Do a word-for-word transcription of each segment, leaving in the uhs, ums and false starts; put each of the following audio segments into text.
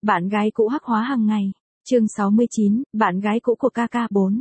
Bạn gái cũ hắc hóa hàng ngày. Chương sáu mươi chín, bạn gái cũ của ca ca bốn.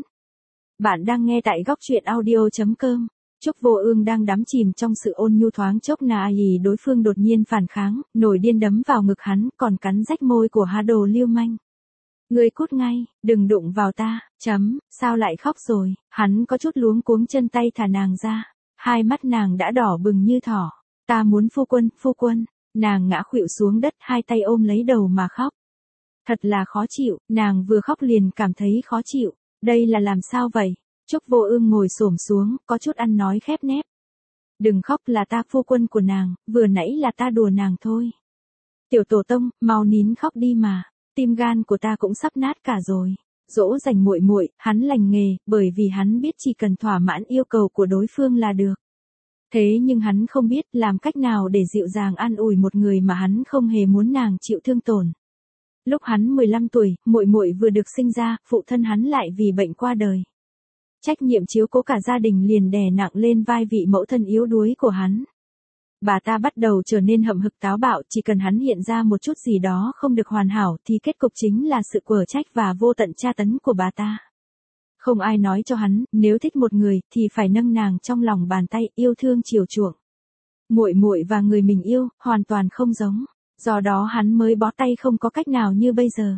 Bạn đang nghe tại góc truyện audio chấm com. Trúc Vô Ương đang đắm chìm trong sự ôn nhu thoáng chốc nà ì đối phương đột nhiên phản kháng, nổi điên đấm vào ngực hắn, còn cắn rách môi của Hà Đồ lưu manh. Ngươi cút ngay, đừng đụng vào ta, chấm, sao lại khóc rồi, hắn có chút luống cuống chân tay thả nàng ra, hai mắt nàng đã đỏ bừng như thỏ, ta muốn phu quân, phu quân, nàng ngã khuỵu xuống đất hai tay ôm lấy đầu mà khóc. Thật là khó chịu, nàng vừa khóc liền cảm thấy khó chịu, đây là làm sao vậy? Trúc Vô Ương ngồi xổm xuống, có chút ăn nói khép nép. Đừng khóc, là ta phu quân của nàng, vừa nãy là ta đùa nàng thôi. Tiểu tổ tông, mau nín khóc đi mà, tim gan của ta cũng sắp nát cả rồi. Dỗ dành muội muội, hắn lành nghề, bởi vì hắn biết chỉ cần thỏa mãn yêu cầu của đối phương là được. Thế nhưng hắn không biết làm cách nào để dịu dàng an ủi một người mà hắn không hề muốn nàng chịu thương tổn. Lúc hắn mười lăm tuổi, muội muội vừa được sinh ra, phụ thân hắn lại vì bệnh qua đời. Trách nhiệm chiếu cố cả gia đình liền đè nặng lên vai vị mẫu thân yếu đuối của hắn. Bà ta bắt đầu trở nên hậm hực táo bạo, chỉ cần hắn hiện ra một chút gì đó không được hoàn hảo thì kết cục chính là sự quở trách và vô tận tra tấn của bà ta. Không ai nói cho hắn, nếu thích một người thì phải nâng nàng trong lòng bàn tay, yêu thương chiều chuộng. Muội muội và người mình yêu hoàn toàn không giống, do đó hắn mới bó tay không có cách nào như bây giờ.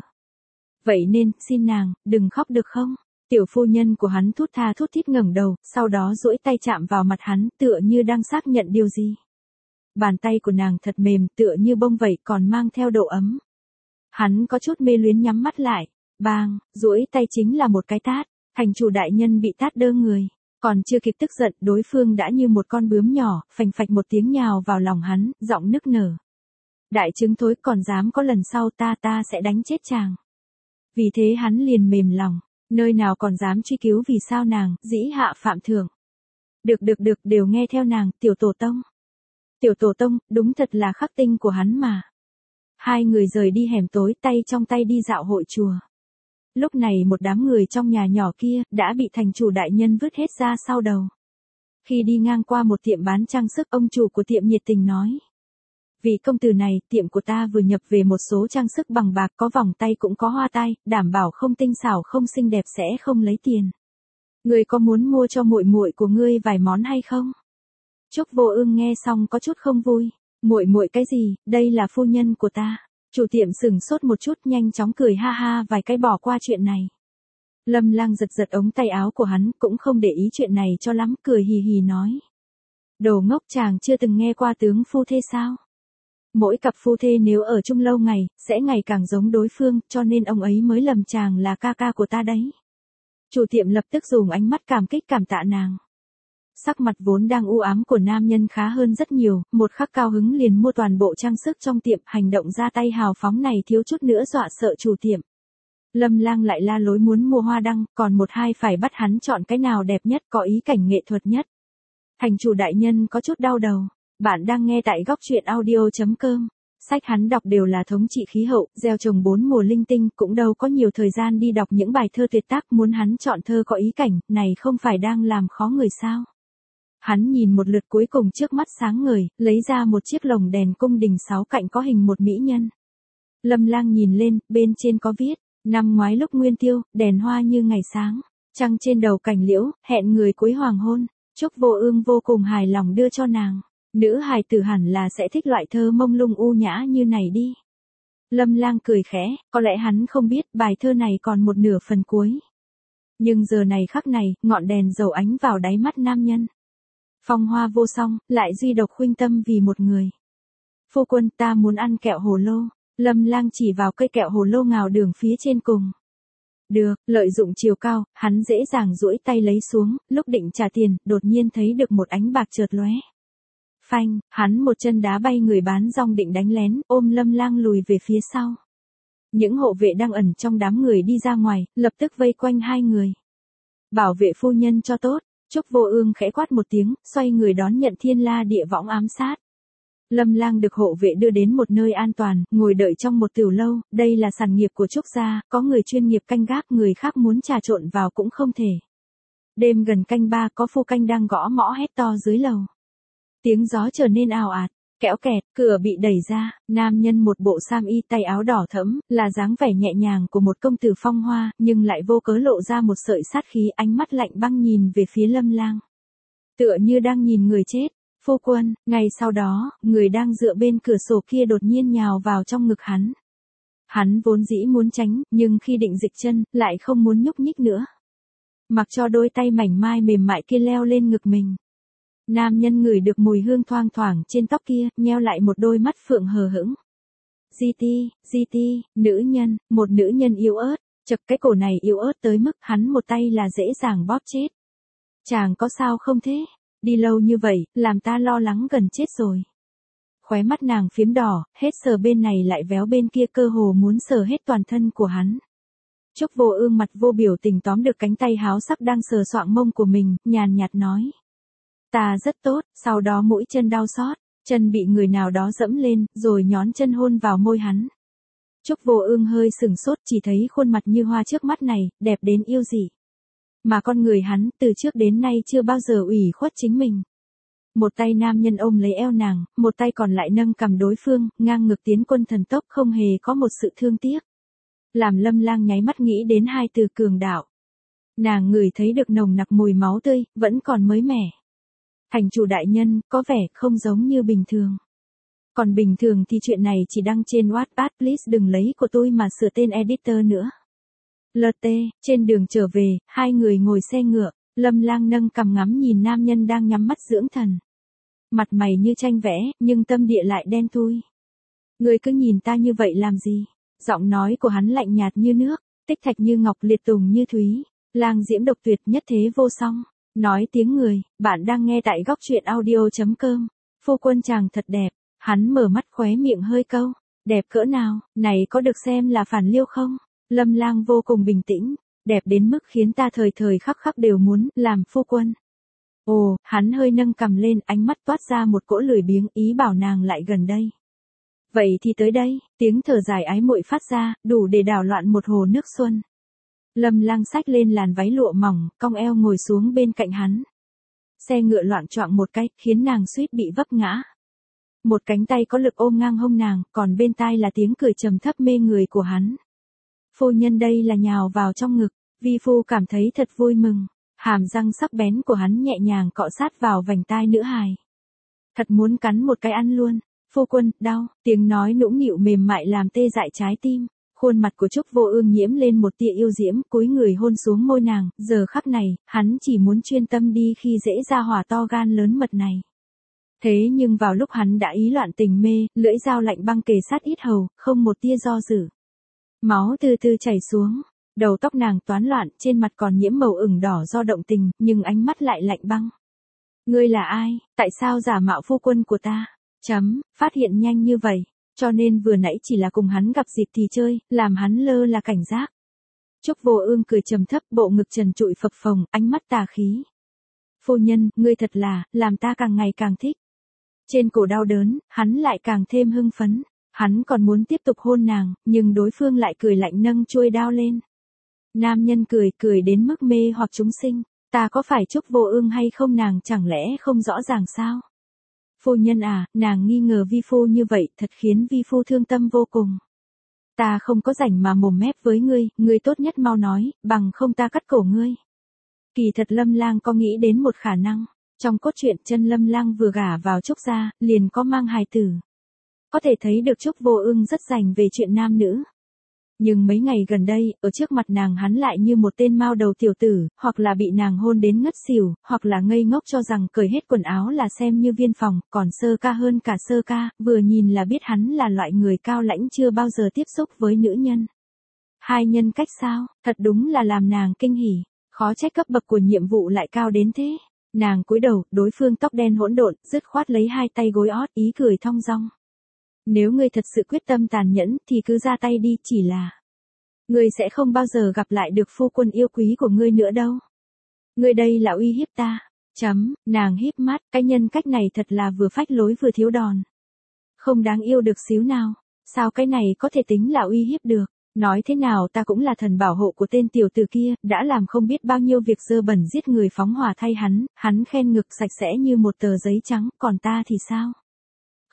Vậy nên, xin nàng, đừng khóc được không? Tiểu phu nhân của hắn thút tha thút thít ngẩng đầu, sau đó duỗi tay chạm vào mặt hắn, tựa như đang xác nhận điều gì. Bàn tay của nàng thật mềm, tựa như bông vậy, còn mang theo độ ấm. Hắn có chút mê luyến nhắm mắt lại, bang, duỗi tay chính là một cái tát, thành chủ đại nhân bị tát đơ người, còn chưa kịp tức giận, đối phương đã như một con bướm nhỏ, phành phạch một tiếng nhào vào lòng hắn, giọng nức nở. Đại trứng thối, còn dám có lần sau ta ta sẽ đánh chết chàng. Vì thế hắn liền mềm lòng, nơi nào còn dám truy cứu vì sao nàng, dĩ hạ phạm thượng. Được được được, đều nghe theo nàng, tiểu tổ tông. Tiểu tổ tông, đúng thật là khắc tinh của hắn mà. Hai người rời đi hẻm tối, tay trong tay đi dạo hội chùa. Lúc này một đám người trong nhà nhỏ kia, đã bị thành chủ đại nhân vứt hết ra sau đầu. Khi đi ngang qua một tiệm bán trang sức, ông chủ của tiệm nhiệt tình nói. Vì công tử này, tiệm của ta vừa nhập về một số trang sức bằng bạc, có vòng tay cũng có hoa tai, đảm bảo không tinh xảo không xinh đẹp sẽ không lấy tiền. Ngươi có muốn mua cho muội muội của ngươi vài món hay không? Trúc Vô Ương nghe xong có chút không vui, muội muội cái gì, đây là phu nhân của ta. Chủ tiệm sừng sốt một chút, nhanh chóng cười ha ha vài cái bỏ qua chuyện này. Lâm Lang giật giật ống tay áo của hắn, cũng không để ý chuyện này cho lắm, cười hì hì nói. Đồ ngốc, chàng chưa từng nghe qua tướng phu thê sao? Mỗi cặp phu thê nếu ở chung lâu ngày, sẽ ngày càng giống đối phương, cho nên ông ấy mới lầm chàng là ca ca của ta đấy. Chủ tiệm lập tức dùng ánh mắt cảm kích cảm tạ nàng. Sắc mặt vốn đang u ám của nam nhân khá hơn rất nhiều, một khắc cao hứng liền mua toàn bộ trang sức trong tiệm, hành động ra tay hào phóng này thiếu chút nữa dọa sợ chủ tiệm. Lâm Lang lại la lối muốn mua hoa đăng, còn một hai phải bắt hắn chọn cái nào đẹp nhất, có ý cảnh nghệ thuật nhất. Thành chủ đại nhân có chút đau đầu. Bạn đang nghe tại góc truyện audio chấm com. Sách hắn đọc đều là thống trị khí hậu, gieo trồng bốn mùa linh tinh, cũng đâu có nhiều thời gian đi đọc những bài thơ tuyệt tác, muốn hắn chọn thơ có ý cảnh, này không phải đang làm khó người sao. Hắn nhìn một lượt cuối cùng trước mắt sáng ngời, lấy ra một chiếc lồng đèn cung đình sáu cạnh có hình một mỹ nhân. Lâm Lang nhìn lên, bên trên có viết, năm ngoái lúc nguyên tiêu, đèn hoa như ngày sáng, trăng trên đầu cành liễu, hẹn người cuối hoàng hôn. Trúc Vô Ương vô cùng hài lòng đưa cho nàng. Nữ hài tử hẳn là sẽ thích loại thơ mông lung u nhã như này đi. Lâm Lang cười khẽ, có lẽ hắn không biết bài thơ này còn một nửa phần cuối. Nhưng giờ này khắc này, ngọn đèn dầu ánh vào đáy mắt nam nhân. Phong hoa vô song, lại duy độc khuynh tâm vì một người. Phu quân, ta muốn ăn kẹo hồ lô. Lâm Lang chỉ vào cây kẹo hồ lô ngào đường phía trên cùng. Được, lợi dụng chiều cao, hắn dễ dàng duỗi tay lấy xuống, lúc định trả tiền, đột nhiên thấy được một ánh bạc chợt lóe. Phanh, hắn một chân đá bay người bán rong định đánh lén, ôm Lâm Lang lùi về phía sau. Những hộ vệ đang ẩn trong đám người đi ra ngoài, lập tức vây quanh hai người. Bảo vệ phu nhân cho tốt. Trúc Vô Ương khẽ quát một tiếng, xoay người đón nhận thiên la địa võng ám sát. Lâm Lang được hộ vệ đưa đến một nơi an toàn, ngồi đợi trong một tửu lâu, đây là sản nghiệp của Trúc gia, có người chuyên nghiệp canh gác, người khác muốn trà trộn vào cũng không thể. Đêm gần canh ba có phu canh đang gõ mõ hét to dưới lầu. Tiếng gió trở nên ào ạt, Kẽo kẹt, cửa bị đẩy ra, nam nhân một bộ sam y tay áo đỏ thẫm, là dáng vẻ nhẹ nhàng của một công tử phong hoa, nhưng lại vô cớ lộ ra một sợi sát khí, ánh mắt lạnh băng nhìn về phía Lâm Lang. Tựa như đang nhìn người chết. Phu quân, ngay sau đó, người đang dựa bên cửa sổ kia đột nhiên nhào vào trong ngực hắn. Hắn vốn dĩ muốn tránh, nhưng khi định dịch chân, lại không muốn nhúc nhích nữa. Mặc cho đôi tay mảnh mai mềm mại kia leo lên ngực mình. Nam nhân ngửi được mùi hương thoang thoảng trên tóc kia, nheo lại một đôi mắt phượng hờ hững. Di ti, di ti, nữ nhân, một nữ nhân yếu ớt, chập cái cổ này yếu ớt tới mức hắn một tay là dễ dàng bóp chết. Chàng có sao không thế? Đi lâu như vậy, làm ta lo lắng gần chết rồi. Khóe mắt nàng phiếm đỏ, hết sờ bên này lại véo bên kia, cơ hồ muốn sờ hết toàn thân của hắn. Trúc Vô Ương mặt vô biểu tình tóm được cánh tay háo sắc đang sờ soạng mông của mình, nhàn nhạt nói. Ta rất tốt, sau đó mũi chân đau xót, chân bị người nào đó dẫm lên, rồi nhón chân hôn vào môi hắn. Trúc Vô Ương hơi sừng sốt, chỉ thấy khuôn mặt như hoa trước mắt này, đẹp đến yêu dị. Mà con người hắn, từ trước đến nay chưa bao giờ ủy khuất chính mình. Một tay nam nhân ôm lấy eo nàng, một tay còn lại nâng cầm đối phương, ngang ngực tiến quân thần tốc, không hề có một sự thương tiếc. Làm Lâm Lang nháy mắt nghĩ đến hai từ cường đạo. Nàng ngửi thấy được nồng nặc mùi máu tươi, vẫn còn mới mẻ. Thành chủ đại nhân, có vẻ không giống như bình thường. Còn bình thường thì chuyện này chỉ đăng trên Wattpad, please đừng lấy của tôi mà sửa tên editor nữa. lờ tê, trên đường trở về, hai người ngồi xe ngựa, Lâm Lang nâng cằm ngắm nhìn nam nhân đang nhắm mắt dưỡng thần. Mặt mày như tranh vẽ, nhưng tâm địa lại đen thui. Ngươi cứ nhìn ta như vậy làm gì? Giọng nói của hắn lạnh nhạt như nước, tích thạch như ngọc, liệt tùng như thúy, lang diễm độc tuyệt, nhất thế vô song. Nói tiếng người, bạn đang nghe tại góc truyện audio chấm com. Phu quân chàng thật đẹp, hắn mở mắt khóe miệng hơi câu. Đẹp cỡ nào, này có được xem là phản liêu không? Lâm Lang vô cùng bình tĩnh, đẹp đến mức khiến ta thời thời khắc khắc đều muốn làm phu quân. Ồ, hắn hơi nâng cằm lên, ánh mắt toát ra một cỗ lười biếng, ý bảo nàng lại gần đây. Vậy thì tới đây, tiếng thở dài ái muội phát ra, đủ để đảo loạn một hồ nước xuân. Lâm Lang xách lên làn váy lụa mỏng, cong eo ngồi xuống bên cạnh hắn. Xe ngựa loạn choạng một cái, khiến nàng suýt bị vấp ngã. Một cánh tay có lực ôm ngang hông nàng, còn bên tai là tiếng cười trầm thấp mê người của hắn. Phu nhân đây là nhào vào trong ngực, vi phu cảm thấy thật vui mừng. Hàm răng sắc bén của hắn nhẹ nhàng cọ sát vào vành tai nữ hài. Thật muốn cắn một cái ăn luôn. Phu quân, đau, tiếng nói nũng nịu mềm mại làm tê dại trái tim. Khuôn mặt của Trúc Vô Ương nhiễm lên một tia yêu diễm, cúi người hôn xuống môi nàng, giờ khắc này, hắn chỉ muốn chuyên tâm đi khi dễ ra hỏa to gan lớn mật này. Thế nhưng vào lúc hắn đã ý loạn tình mê, lưỡi dao lạnh băng kề sát yết hầu, không một tia do dự. Máu từ từ chảy xuống, đầu tóc nàng toán loạn, trên mặt còn nhiễm màu ửng đỏ do động tình, nhưng ánh mắt lại lạnh băng. Ngươi là ai, tại sao giả mạo phu quân của ta? Chấm, phát hiện nhanh như vậy, cho nên vừa nãy chỉ là cùng hắn gặp dịp thì chơi, làm hắn lơ là cảnh giác. Trúc Vô Ương cười trầm thấp, bộ ngực trần trụi phập phồng, ánh mắt tà khí. Phu nhân, ngươi thật là, làm ta càng ngày càng thích. Trên cổ đau đớn, hắn lại càng thêm hưng phấn. Hắn còn muốn tiếp tục hôn nàng, nhưng đối phương lại cười lạnh nâng chuôi đao lên. Nam nhân cười, cười đến mức mê hoặc chúng sinh. Ta có phải Trúc Vô Ương hay không, nàng chẳng lẽ không rõ ràng sao? Phu nhân à, nàng nghi ngờ vi phu như vậy, thật khiến vi phu thương tâm vô cùng. Ta không có rảnh mà mồm mép với ngươi, ngươi tốt nhất mau nói, bằng không ta cắt cổ ngươi. Kỳ thật Lâm Lang có nghĩ đến một khả năng. Trong cốt truyện, chân Lâm Lang vừa gả vào Trúc gia, liền có mang hài tử. Có thể thấy được Trúc Vô Ương rất rành về chuyện nam nữ. Nhưng mấy ngày gần đây, ở trước mặt nàng hắn lại như một tên mao đầu tiểu tử, hoặc là bị nàng hôn đến ngất xỉu, hoặc là ngây ngốc cho rằng cởi hết quần áo là xem như viên phòng, còn sơ ca hơn cả sơ ca, vừa nhìn là biết hắn là loại người cao lãnh chưa bao giờ tiếp xúc với nữ nhân. Hai nhân cách sao, thật đúng là làm nàng kinh hỉ, khó trách cấp bậc của nhiệm vụ lại cao đến thế. Nàng cúi đầu, đối phương tóc đen hỗn độn, dứt khoát lấy hai tay gối ót, ý cười thong dong. Nếu ngươi thật sự quyết tâm tàn nhẫn thì cứ ra tay đi, chỉ là ngươi sẽ không bao giờ gặp lại được phu quân yêu quý của ngươi nữa đâu. Ngươi đây là uy hiếp ta. Chấm, nàng híp mắt, cái nhân cách này thật là vừa phách lối vừa thiếu đòn. Không đáng yêu được xíu nào, sao cái này có thể tính là uy hiếp được. Nói thế nào ta cũng là thần bảo hộ của tên tiểu tử kia, đã làm không biết bao nhiêu việc dơ bẩn giết người phóng hỏa thay hắn, hắn khen ngực sạch sẽ như một tờ giấy trắng, còn ta thì sao?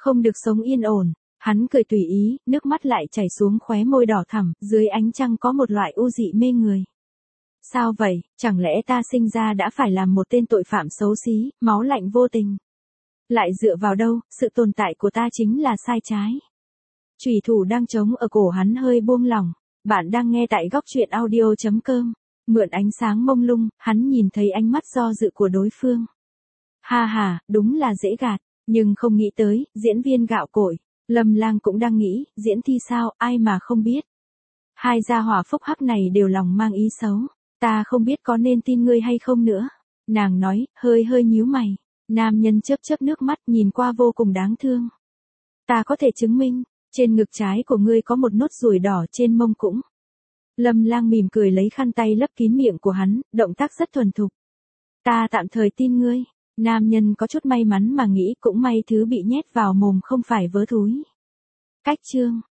Không được sống yên ổn. Hắn cười tùy ý, nước mắt lại chảy xuống khóe môi đỏ thẳm, dưới ánh trăng có một loại u dị mê người. Sao vậy, chẳng lẽ ta sinh ra đã phải làm một tên tội phạm xấu xí, máu lạnh vô tình? Lại dựa vào đâu, sự tồn tại của ta chính là sai trái. Chủy thủ đang trống ở cổ hắn hơi buông lỏng. Bạn đang nghe tại góc truyện audio chấm com. Mượn ánh sáng mông lung, hắn nhìn thấy ánh mắt do dự của đối phương. Ha ha, đúng là dễ gạt, nhưng không nghĩ tới, diễn viên gạo cội. Lâm Lang cũng đang nghĩ, diễn thi sao, ai mà không biết. Hai gia hỏa phúc hắc này đều lòng mang ý xấu. Ta không biết có nên tin ngươi hay không nữa. Nàng nói, hơi hơi nhíu mày. Nam nhân chớp chớp nước mắt nhìn qua vô cùng đáng thương. Ta có thể chứng minh, trên ngực trái của ngươi có một nốt ruồi đỏ, trên mông cũng. Lâm Lang mỉm cười lấy khăn tay lấp kín miệng của hắn, động tác rất thuần thục. Ta tạm thời tin ngươi. Nam nhân có chút may mắn mà nghĩ cũng may thứ bị nhét vào mồm không phải vớ thúi. Cách chương